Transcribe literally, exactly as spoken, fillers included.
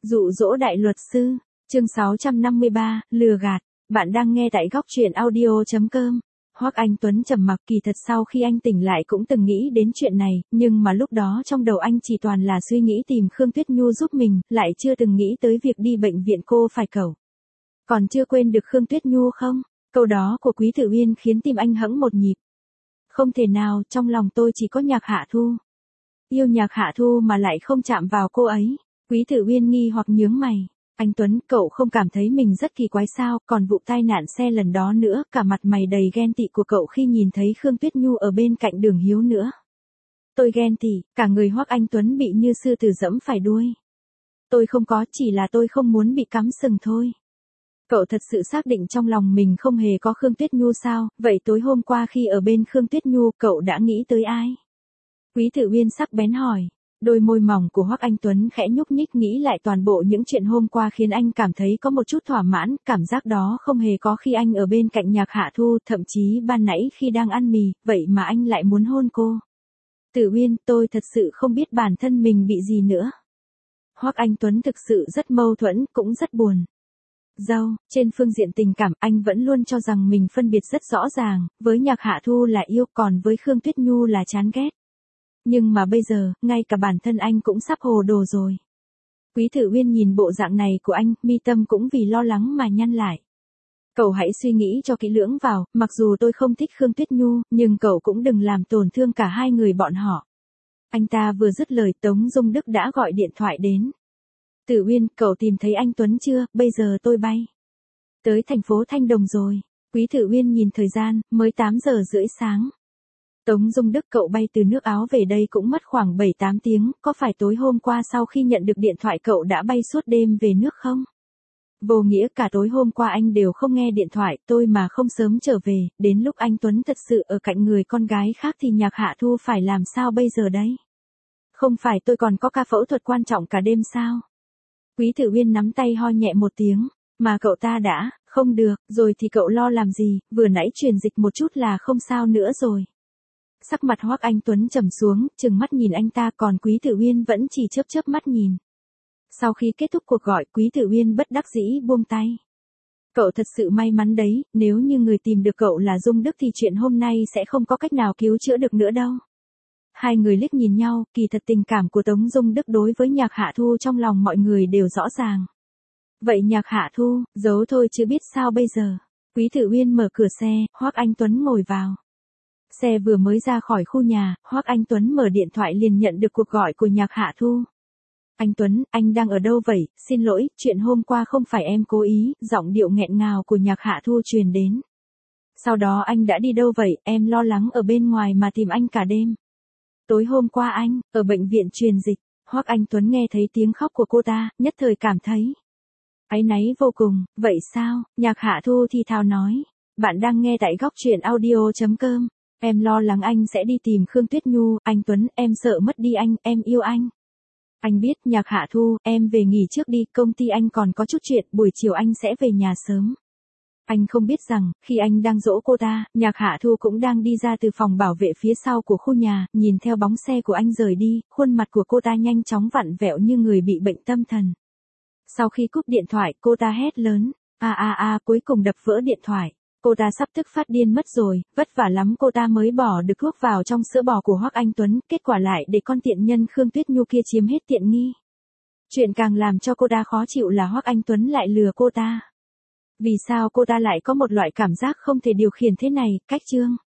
Dụ dỗ đại luật sư, chương sáu trăm năm mươi ba, lừa gạt. Bạn đang nghe tại góc truyện audio chấm com. Hoắc Anh Tuấn trầm mặc, kỳ thật sau khi anh tỉnh lại cũng từng nghĩ đến chuyện này, nhưng mà lúc đó trong đầu anh chỉ toàn là suy nghĩ tìm Khương Tuyết Nhu giúp mình, lại chưa từng nghĩ tới việc đi bệnh viện cô phải cầu. Còn chưa quên được Khương Tuyết Nhu không? Câu đó của Quý Tử Uyên khiến tim anh hẫng một nhịp. Không thể nào, trong lòng tôi chỉ có Nhạc Hạ Thu. Yêu Nhạc Hạ Thu mà lại không chạm vào cô ấy. Quý Tử Uyên nghi hoặc nhướng mày. Anh Tuấn, cậu không cảm thấy mình rất kỳ quái sao, còn vụ tai nạn xe lần đó nữa, cả mặt mày đầy ghen tị của cậu khi nhìn thấy Khương Tuyết Nhu ở bên cạnh Đường Hiếu nữa. Tôi ghen tị, cả người Hoắc Anh Tuấn bị như sư tử giẫm phải đuôi. Tôi không có, chỉ là tôi không muốn bị cắm sừng thôi. Cậu thật sự xác định trong lòng mình không hề có Khương Tuyết Nhu sao, vậy tối hôm qua khi ở bên Khương Tuyết Nhu, cậu đã nghĩ tới ai? Quý Tử Uyên sắc bén hỏi. Đôi môi mỏng của Hoắc Anh Tuấn khẽ nhúc nhích, nghĩ lại toàn bộ những chuyện hôm qua khiến anh cảm thấy có một chút thỏa mãn, cảm giác đó không hề có khi anh ở bên cạnh Nhạc Hạ Thu, thậm chí ban nãy khi đang ăn mì, vậy mà anh lại muốn hôn cô. Tử Uyên, tôi thật sự không biết bản thân mình bị gì nữa. Hoắc Anh Tuấn thực sự rất mâu thuẫn, cũng rất buồn. Dâu, trên phương diện tình cảm, anh vẫn luôn cho rằng mình phân biệt rất rõ ràng, với Nhạc Hạ Thu là yêu, còn với Khương Tuyết Nhu là chán ghét. Nhưng mà bây giờ, ngay cả bản thân anh cũng sắp hồ đồ rồi. Quý Tử Uyên nhìn bộ dạng này của anh, mi tâm cũng vì lo lắng mà nhăn lại. Cậu hãy suy nghĩ cho kỹ lưỡng vào, mặc dù tôi không thích Khương Tuyết Nhu, nhưng cậu cũng đừng làm tổn thương cả hai người bọn họ. Anh ta vừa dứt lời, Tống Dung Đức đã gọi điện thoại đến. Tử Uyên, cậu tìm thấy anh Tuấn chưa, bây giờ tôi bay tới thành phố Thanh Đồng rồi. Quý Tử Uyên nhìn thời gian, mới tám giờ rưỡi sáng. Tống Dung Đức, cậu bay từ nước Áo về đây cũng mất khoảng bảy tám tiếng, có phải tối hôm qua sau khi nhận được điện thoại cậu đã bay suốt đêm về nước không? Vô nghĩa, cả tối hôm qua anh đều không nghe điện thoại, tôi mà không sớm trở về, đến lúc anh Tuấn thật sự ở cạnh người con gái khác thì Nhạc Hạ Thu phải làm sao bây giờ đấy? Không phải tôi còn có ca phẫu thuật quan trọng cả đêm sao? Quý Tử Uyên nắm tay ho nhẹ một tiếng, mà cậu ta đã, không được, rồi thì cậu lo làm gì, vừa nãy truyền dịch một chút là không sao nữa rồi. Sắc mặt Hoắc Anh Tuấn trầm xuống, trừng mắt nhìn anh ta, còn Quý Tử Uyên vẫn chỉ chớp chớp mắt nhìn. Sau khi kết thúc cuộc gọi, Quý Tử Uyên bất đắc dĩ buông tay. Cậu thật sự may mắn đấy, nếu như người tìm được cậu là Dung Đức thì chuyện hôm nay sẽ không có cách nào cứu chữa được nữa đâu. Hai người liếc nhìn nhau, kỳ thật tình cảm của Tống Dung Đức đối với Nhạc Hạ Thu trong lòng mọi người đều rõ ràng. Vậy Nhạc Hạ Thu, giấu thôi chứ biết sao bây giờ. Quý Tử Uyên mở cửa xe, Hoắc Anh Tuấn ngồi vào. Xe vừa mới ra khỏi khu nhà, Hoắc Anh Tuấn mở điện thoại liền nhận được cuộc gọi của Nhạc Hạ Thu. Anh Tuấn, anh đang ở đâu vậy? Xin lỗi, chuyện hôm qua không phải em cố ý, giọng điệu nghẹn ngào của Nhạc Hạ Thu truyền đến. Sau đó anh đã đi đâu vậy? Em lo lắng ở bên ngoài mà tìm anh cả đêm. Tối hôm qua anh, ở bệnh viện truyền dịch. Hoắc Anh Tuấn nghe thấy tiếng khóc của cô ta, nhất thời cảm thấy áy náy vô cùng. Vậy sao? Nhạc Hạ Thu thì thào nói. Bạn đang nghe tại góc truyện audio chấm com. Em lo lắng anh sẽ đi tìm Khương Tuyết Nhu, anh Tuấn, em sợ mất đi anh, em yêu anh. Anh biết, Nhạc Hạ Thu, em về nghỉ trước đi, công ty anh còn có chút chuyện, buổi chiều anh sẽ về nhà sớm. Anh không biết rằng, khi anh đang dỗ cô ta, Nhạc Hạ Thu cũng đang đi ra từ phòng bảo vệ phía sau của khu nhà, nhìn theo bóng xe của anh rời đi, khuôn mặt của cô ta nhanh chóng vặn vẹo như người bị bệnh tâm thần. Sau khi cúp điện thoại, cô ta hét lớn, a a a, cuối cùng đập vỡ điện thoại. Cô ta sắp tức phát điên mất rồi, vất vả lắm cô ta mới bỏ được thuốc vào trong sữa bò của Hoắc Anh Tuấn, kết quả lại để con tiện nhân Khương Tuyết Nhu kia chiếm hết tiện nghi. Chuyện càng làm cho cô ta khó chịu là Hoắc Anh Tuấn lại lừa cô ta. Vì sao cô ta lại có một loại cảm giác không thể điều khiển thế này, cách chương.